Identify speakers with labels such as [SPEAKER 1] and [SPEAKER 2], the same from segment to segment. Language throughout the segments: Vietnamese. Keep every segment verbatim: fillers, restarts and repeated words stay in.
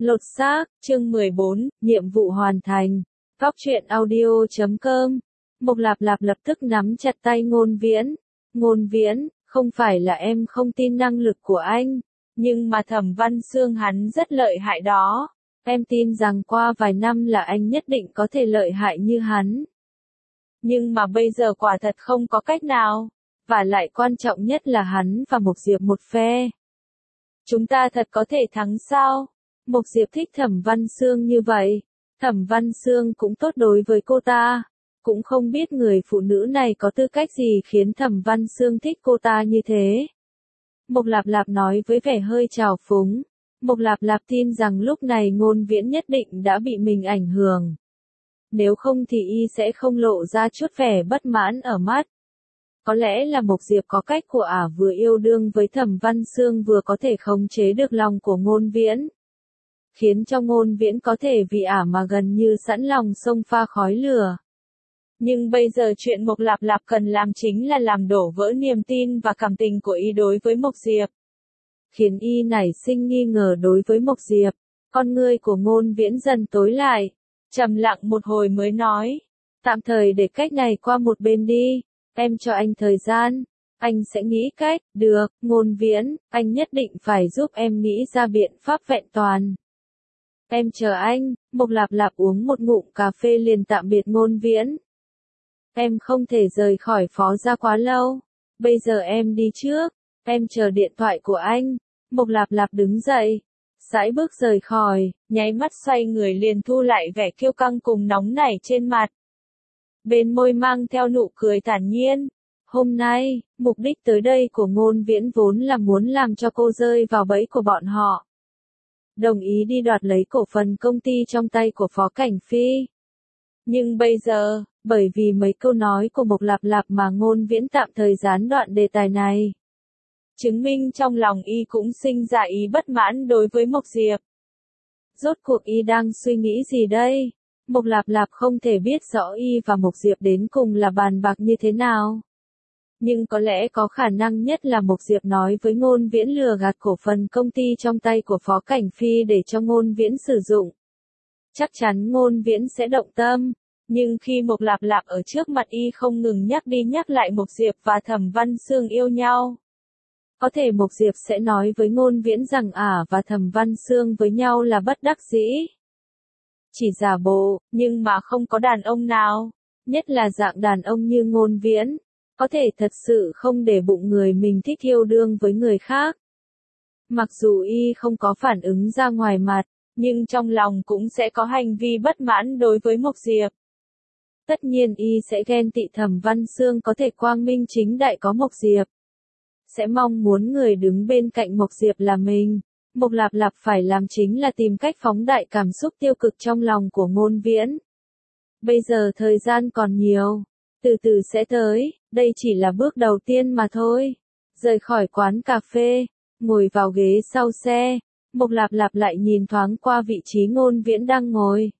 [SPEAKER 1] Lột xác, chương mười bốn, nhiệm vụ hoàn thành. Góc truyện audio chấm com. Mộc Lạp Lạp lập tức nắm chặt tay Ngôn Viễn. Ngôn Viễn, không phải là em không tin năng lực của anh, nhưng mà Thẩm Văn Xương hắn rất lợi hại đó. Em tin rằng qua vài năm là anh nhất định có thể lợi hại như hắn. Nhưng mà bây giờ quả thật không có cách nào. Và lại quan trọng nhất là hắn và Mộc Diệp một phe. Chúng ta thật có thể thắng sao? Mộc Diệp thích Thẩm Văn Xương như vậy. Thẩm Văn Xương cũng tốt đối với cô ta. Cũng không biết người phụ nữ này có tư cách gì khiến Thẩm Văn Xương thích cô ta như thế. Mộc Lạp Lạp nói với vẻ hơi trào phúng. Mộc Lạp Lạp tin rằng lúc này Ngôn Viễn nhất định đã bị mình ảnh hưởng. Nếu không thì y sẽ không lộ ra chút vẻ bất mãn ở mắt. Có lẽ là Mộc Diệp có cách của ả vừa yêu đương với Thẩm Văn Xương vừa có thể khống chế được lòng của Ngôn Viễn. Khiến cho Ngôn Viễn có thể vì ả mà gần như sẵn lòng xông pha khói lửa. Nhưng bây giờ chuyện Mộc Lạp Lạp cần làm chính là làm đổ vỡ niềm tin và cảm tình của y đối với Mộc Diệp. Khiến y nảy sinh nghi ngờ đối với Mộc Diệp. Con ngươi của Ngôn Viễn dần tối lại. Trầm lặng một hồi mới nói. Tạm thời để cách này qua một bên đi. Em cho anh thời gian. Anh sẽ nghĩ cách. Được, Ngôn Viễn, anh nhất định phải giúp em nghĩ ra biện pháp vẹn toàn. Em chờ anh. Mộc Lạp Lạp uống một ngụm cà phê liền tạm biệt Ngôn Viễn. Em không thể rời khỏi Phó Gia quá lâu. Bây giờ em đi trước. Em chờ điện thoại của anh. Mộc Lạp Lạp đứng dậy. Sải bước rời khỏi, nháy mắt xoay người liền thu lại vẻ kiêu căng cùng nóng nảy trên mặt. Bên môi mang theo nụ cười thản nhiên. Hôm nay, mục đích tới đây của Ngôn Viễn vốn là muốn làm cho cô rơi vào bẫy của bọn họ. Đồng ý đi đoạt lấy cổ phần công ty trong tay của Phó Cảnh Phi. Nhưng bây giờ, bởi vì mấy câu nói của Mộc Lạp Lạp mà Ngôn Viễn tạm thời gián đoạn đề tài này. Chứng minh trong lòng y cũng sinh ra ý bất mãn đối với Mộc Diệp. Rốt cuộc y đang suy nghĩ gì đây? Mộc Lạp Lạp không thể biết rõ y và Mộc Diệp đến cùng là bàn bạc như thế nào. Nhưng có lẽ có khả năng nhất là Mộc Diệp nói với Ngôn Viễn lừa gạt cổ phần công ty trong tay của Phó Cảnh Phi để cho Ngôn Viễn sử dụng. Chắc chắn Ngôn Viễn sẽ động tâm. Nhưng khi Mộc Lạp Lạp ở trước mặt y không ngừng nhắc đi nhắc lại Mộc Diệp và Thẩm Văn Xương yêu nhau. Có thể Mộc Diệp sẽ nói với Ngôn Viễn rằng ả và Thẩm Văn Xương với nhau là bất đắc dĩ. Chỉ giả bộ, nhưng mà không có đàn ông nào, nhất là dạng đàn ông như Ngôn Viễn, có thể thật sự không để bụng người mình thích yêu đương với người khác. Mặc dù y không có phản ứng ra ngoài mặt, nhưng trong lòng cũng sẽ có hành vi bất mãn đối với Mộc Diệp. Tất nhiên y sẽ ghen tị Thẩm Văn Xương có thể quang minh chính đại có Mộc Diệp. Sẽ mong muốn người đứng bên cạnh Mộc Diệp là mình. Mộc Lạp Lạp phải làm chính là tìm cách phóng đại cảm xúc tiêu cực trong lòng của Ngôn Viễn. Bây giờ thời gian còn nhiều. Từ từ sẽ tới, đây chỉ là bước đầu tiên mà thôi. Rời khỏi quán cà phê, ngồi vào ghế sau xe, Mộc Lạp Lạp lại nhìn thoáng qua vị trí Ngôn Viễn đang ngồi.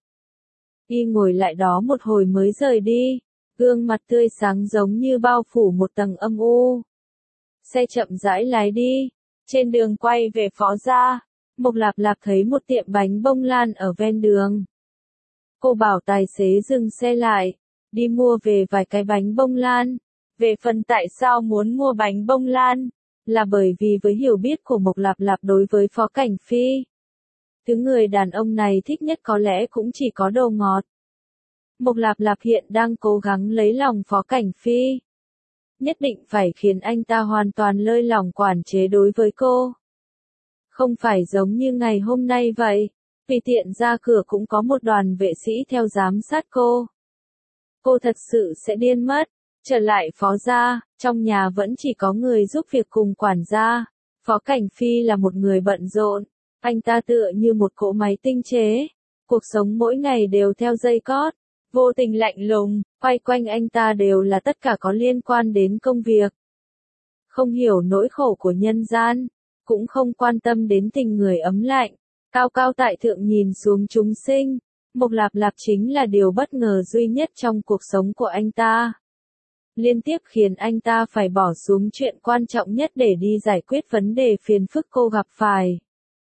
[SPEAKER 1] Y ngồi lại đó một hồi mới rời đi, gương mặt tươi sáng giống như bao phủ một tầng âm u. Xe chậm rãi lái đi, trên đường quay về Phó Gia, Mộc Lạp Lạp thấy một tiệm bánh bông lan ở ven đường. Cô bảo tài xế dừng xe lại, đi mua về vài cái bánh bông lan. Về phần tại sao muốn mua bánh bông lan, là bởi vì với hiểu biết của Mộc Lạp Lạp đối với Phó Cảnh Phi. Thứ người đàn ông này thích nhất có lẽ cũng chỉ có đồ ngọt. Mộc Lạp Lạp hiện đang cố gắng lấy lòng Phó Cảnh Phi. Nhất định phải khiến anh ta hoàn toàn lơi lỏng quản chế đối với cô. Không phải giống như ngày hôm nay vậy, vì tiện ra cửa cũng có một đoàn vệ sĩ theo giám sát cô. Cô thật sự sẽ điên mất. Trở lại Phó Gia, trong nhà vẫn chỉ có người giúp việc cùng quản gia. Phó Cảnh Phi là một người bận rộn, anh ta tựa như một cỗ máy tinh chế. Cuộc sống mỗi ngày đều theo dây cót, vô tình lạnh lùng, quay quanh anh ta đều là tất cả có liên quan đến công việc. Không hiểu nỗi khổ của nhân gian, cũng không quan tâm đến tình người ấm lạnh, cao cao tại thượng nhìn xuống chúng sinh. Mộc Lạp Lạp chính là điều bất ngờ duy nhất trong cuộc sống của anh ta. Liên tiếp khiến anh ta phải bỏ xuống chuyện quan trọng nhất để đi giải quyết vấn đề phiền phức cô gặp phải.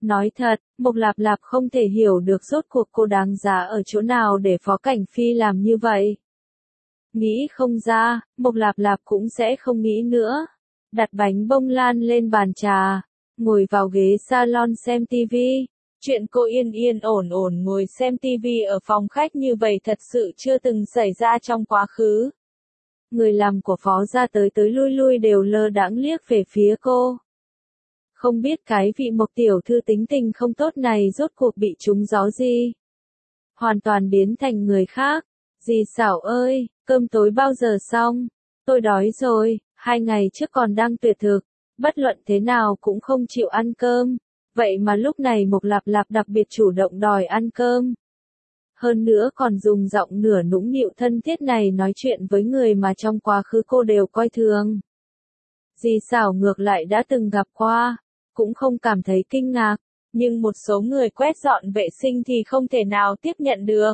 [SPEAKER 1] Nói thật, Mộc Lạp Lạp không thể hiểu được rốt cuộc cô đáng giá ở chỗ nào để Phó Cảnh Phi làm như vậy. Nghĩ không ra, Mộc Lạp Lạp cũng sẽ không nghĩ nữa. Đặt bánh bông lan lên bàn trà, ngồi vào ghế salon xem tivi. Chuyện cô yên yên ổn ổn ngồi xem tivi ở phòng khách như vậy thật sự chưa từng xảy ra trong quá khứ. Người làm của Phó gia tới tới lui lui đều lơ đãng liếc về phía cô. Không biết cái vị Mộc tiểu thư tính tình không tốt này rốt cuộc bị trúng gió gì. Hoàn toàn biến thành người khác. Dì Sảo ơi, cơm tối bao giờ xong? Tôi đói rồi, hai ngày trước còn đang tuyệt thực, bất luận thế nào cũng không chịu ăn cơm. Vậy mà lúc này Mộc Lạp Lạp đặc biệt chủ động đòi ăn cơm. Hơn nữa còn dùng giọng nửa nũng nịu thân thiết này nói chuyện với người mà trong quá khứ cô đều coi thường. Dì Sảo ngược lại đã từng gặp qua, cũng không cảm thấy kinh ngạc, nhưng một số người quét dọn vệ sinh thì không thể nào tiếp nhận được.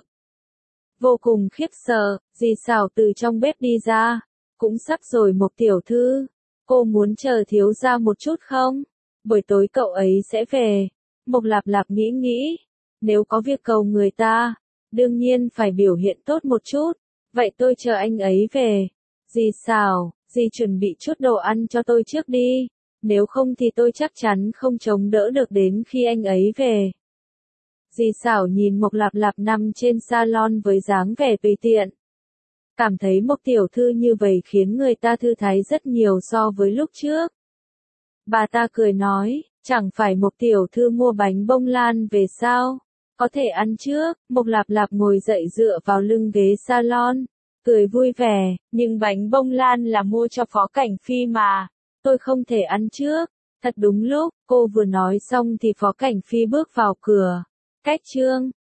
[SPEAKER 1] Vô cùng khiếp sợ, dì Sảo từ trong bếp đi ra, cũng sắp rồi Mộc tiểu thư, cô muốn chờ thiếu gia một chút không? Buổi tối cậu ấy sẽ về. Mộc Lạp Lạp nghĩ nghĩ, nếu có việc cầu người ta, đương nhiên phải biểu hiện tốt một chút, vậy tôi chờ anh ấy về. Dì Sảo, dì chuẩn bị chút đồ ăn cho tôi trước đi, nếu không thì tôi chắc chắn không chống đỡ được đến khi anh ấy về. Dì Sảo nhìn Mộc Lạp Lạp nằm trên salon với dáng vẻ tùy tiện. Cảm thấy Mộc tiểu thư như vậy khiến người ta thư thái rất nhiều so với lúc trước. Bà ta cười nói, chẳng phải Mộc tiểu thư mua bánh bông lan về sao? Có thể ăn trước. Mộc Lạp Lạp ngồi dậy dựa vào lưng ghế salon, cười vui vẻ, nhưng bánh bông lan là mua cho Phó Cảnh Phi mà, tôi không thể ăn trước. Thật đúng lúc, cô vừa nói xong thì Phó Cảnh Phi bước vào cửa. Cách chương